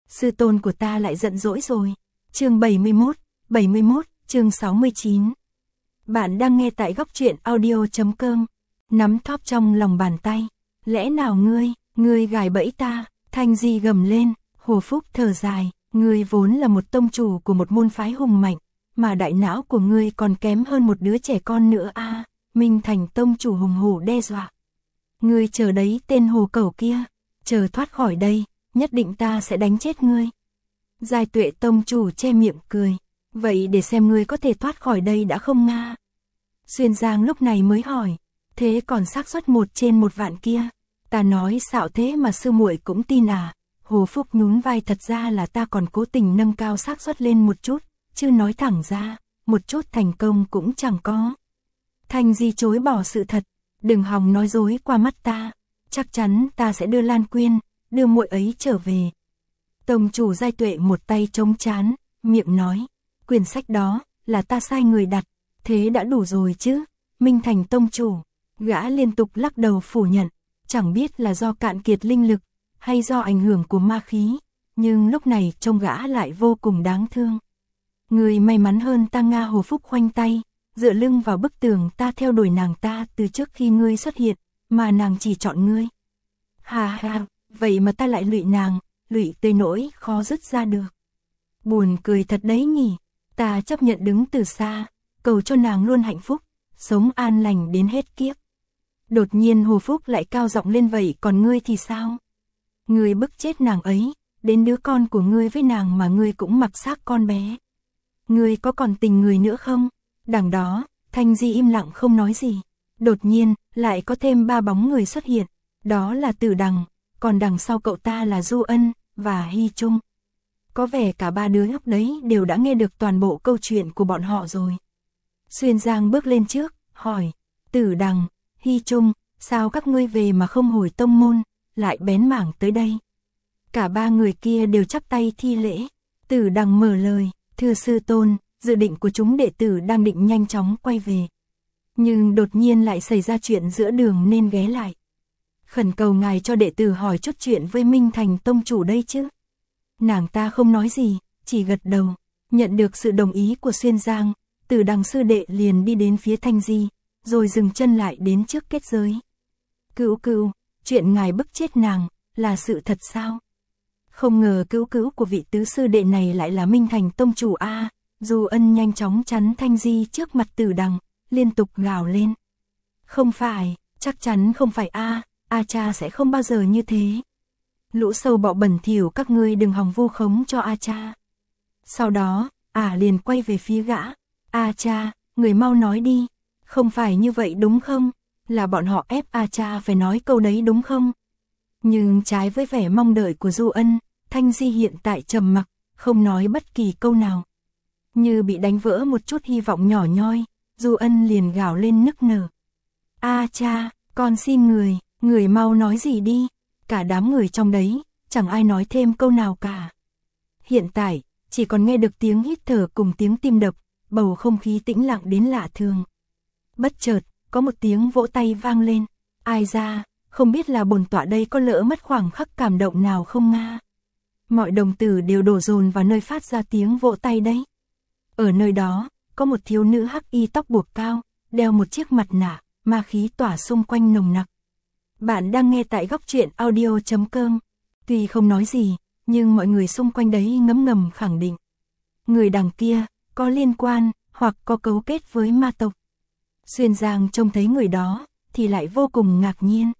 sư tôn của ta lại giận dỗi rồi. Chương 71, chương 69. Bạn đang nghe tại góc truyện audio.com. Nắm thóp trong lòng bàn tay. Lẽ nào ngươi gài bẫy ta? Thanh Di gầm lên. Hồ Phúc thở dài. Ngươi vốn là một tông chủ của một môn phái hùng mạnh, mà đại não của ngươi còn kém hơn một đứa trẻ con nữa a. Minh Thành tông chủ hùng hổ đe dọa. Ngươi chờ đấy, tên hồ cẩu kia, chờ thoát khỏi đây, nhất định ta sẽ đánh chết ngươi. Giai Tuệ tông chủ che miệng cười. Vậy để xem ngươi có thể thoát khỏi đây đã không nga? Xuyên Giang lúc này mới hỏi. Thế còn xác suất 1 trên 1 vạn kia? Ta nói xạo thế mà sư muội cũng tin à? Hồ Phúc nhún vai, thật ra là ta còn cố tình nâng cao xác suất lên một chút, chứ nói thẳng ra, một chút thành công cũng chẳng có. Thanh Di chối bỏ sự thật. Đừng hòng nói dối qua mắt ta. Chắc chắn ta sẽ đưa Lan Quyên, đưa muội ấy trở về. Tông chủ Giai Tuệ một tay chống trán, miệng nói. Quyển sách đó là ta sai người đặt. Thế đã đủ rồi chứ? Minh Thành tông chủ. Gã liên tục lắc đầu phủ nhận. Chẳng biết là do cạn kiệt linh lực, hay do ảnh hưởng của ma khí. Nhưng lúc này trông gã lại vô cùng đáng thương. Người may mắn hơn ta nga. Hồ Phúc khoanh tay, dựa lưng vào bức tường. Ta theo đuổi nàng ta từ trước khi ngươi xuất hiện, mà nàng chỉ chọn ngươi. Hà hà, vậy mà ta lại lụy nàng, lụy tới nỗi khó dứt ra được. Buồn cười thật đấy nhỉ. Ta chấp nhận đứng từ xa, cầu cho nàng luôn hạnh phúc, sống an lành đến hết kiếp. Đột nhiên Hồ Phúc lại cao giọng lên, vậy còn ngươi thì sao? Ngươi bức chết nàng ấy, đến đứa con của ngươi với nàng mà ngươi cũng mặc xác con bé. Ngươi có còn tình người nữa không? Đằng đó, Thanh Di im lặng không nói gì. Đột nhiên, lại có thêm 3 bóng người xuất hiện. Đó là Tử Đằng, còn đằng sau cậu ta là Du Ân và Hy Trung. Có vẻ cả 3 đứa nhóc đấy đều đã nghe được toàn bộ câu chuyện của bọn họ rồi. Xuyên Giang bước lên trước, hỏi. Tử Đằng, Hy Trung, sao các ngươi về mà không hồi tông môn, lại bén mảng tới đây? Cả 3 người kia đều chắp tay thi lễ. Tử Đằng mở lời. Thưa sư tôn, dự định của chúng đệ tử đang định nhanh chóng quay về. Nhưng đột nhiên lại xảy ra chuyện giữa đường nên ghé lại. Khẩn cầu ngài cho đệ tử hỏi chút chuyện với Minh Thành tông chủ đây chứ. Nàng ta không nói gì, chỉ gật đầu. Nhận được sự đồng ý của Xuyên Giang, Tử Đằng sư đệ liền đi đến phía Thanh Di, rồi dừng chân lại đến trước kết giới. Cữu, chuyện ngài bức chết nàng, là sự thật sao? Không ngờ cữu của vị tứ sư đệ này lại là Minh Thành tông chủ a. Du Ân nhanh chóng chắn Thanh Di trước mặt Tử Đằng, liên tục gào lên. Không phải, chắc chắn không phải a. A cha sẽ không bao giờ như thế. Lũ sâu bọ bẩn thỉu, các ngươi đừng hòng vu khống cho A cha. Sau đó, liền quay về phía gã. A cha, người mau nói đi. Không phải như vậy đúng không? Là bọn họ ép A cha phải nói câu đấy đúng không? Nhưng trái với vẻ mong đợi của Du Ân, Thanh Di hiện tại trầm mặc, không nói bất kỳ câu nào. Như bị đánh vỡ một chút hy vọng nhỏ nhoi, Du Ân liền gào lên nức nở. A cha, con xin người mau nói gì đi. Cả đám người trong đấy, chẳng ai nói thêm câu nào cả. Hiện tại, chỉ còn nghe được tiếng hít thở cùng tiếng tim đập, bầu không khí tĩnh lặng đến lạ thường. Bất chợt, có một tiếng vỗ tay vang lên. Ai ra, không biết là bổn tọa đây có lỡ mất khoảng khắc cảm động nào không nga? Mọi đồng tử đều đổ dồn vào nơi phát ra tiếng vỗ tay đấy. Ở nơi đó, có một thiếu nữ hắc y tóc buộc cao, đeo một chiếc mặt nạ, ma khí tỏa xung quanh nồng nặc. Bạn đang nghe tại góc truyện audio.com. Tuy không nói gì, nhưng mọi người xung quanh đấy ngấm ngầm khẳng định. Người đằng kia, có liên quan, hoặc có cấu kết với ma tộc. Xuyên Giang trông thấy người đó, thì lại vô cùng ngạc nhiên.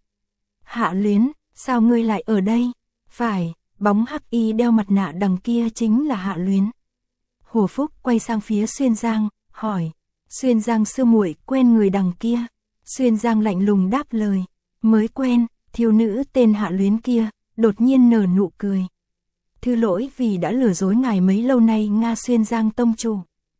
Hạ Luyến, sao ngươi lại ở đây? Phải, bóng hắc y đeo mặt nạ đằng kia chính là Hạ Luyến. Hồ Phúc quay sang phía Xuyên Giang, hỏi. Xuyên Giang sư muội quen người đằng kia? Xuyên Giang lạnh lùng đáp lời. Mới quen. Thiếu nữ tên Hạ Luyến kia đột nhiên nở nụ cười. Thư lỗi vì đã lừa dối ngài mấy lâu nay nga. Xuyên Giang tông chủ.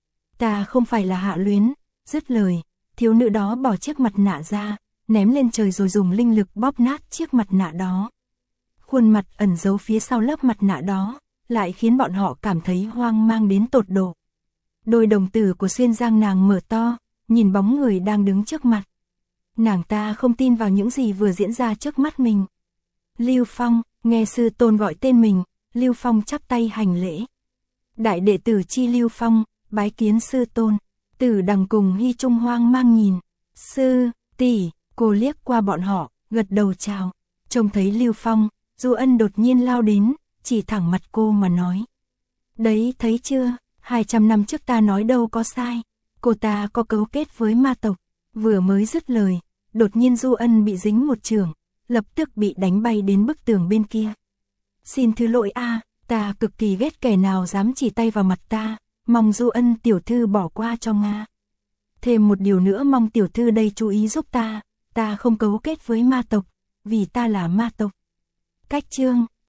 Ta không phải là Hạ Luyến. Dứt lời, thiếu nữ đó bỏ chiếc mặt nạ ra, ném lên trời rồi dùng linh lực bóp nát chiếc mặt nạ đó. Khuôn mặt ẩn giấu phía sau lớp mặt nạ đó, lại khiến bọn họ cảm thấy hoang mang đến tột độ. Đôi đồng tử của Xuyên Giang nàng mở to, nhìn bóng người đang đứng trước mặt. Nàng ta không tin vào những gì vừa diễn ra trước mắt mình. Lưu Phong, nghe sư tôn gọi tên mình, Lưu Phong chắp tay hành lễ. Đại đệ tử Chi Lưu Phong, bái kiến sư tôn. Tử Đằng cùng Hy Trung hoang mang nhìn. Sư, tỷ, cô liếc qua bọn họ, gật đầu chào. Trông thấy Lưu Phong, Du Ân đột nhiên lao đến, chỉ thẳng mặt cô mà nói. Đấy thấy chưa, 200 năm trước ta nói đâu có sai. Cô ta có cấu kết với ma tộc. Vừa mới dứt lời, đột nhiên Du Ân bị dính một chưởng, lập tức bị đánh bay đến bức tường bên kia. Xin thứ lỗi a, ta cực kỳ ghét kẻ nào dám chỉ tay vào mặt ta, mong Du Ân tiểu thư bỏ qua cho Nga. Thêm một điều nữa mong tiểu thư đây chú ý giúp ta không cấu kết với ma tộc, vì ta là ma tộc. Cách chương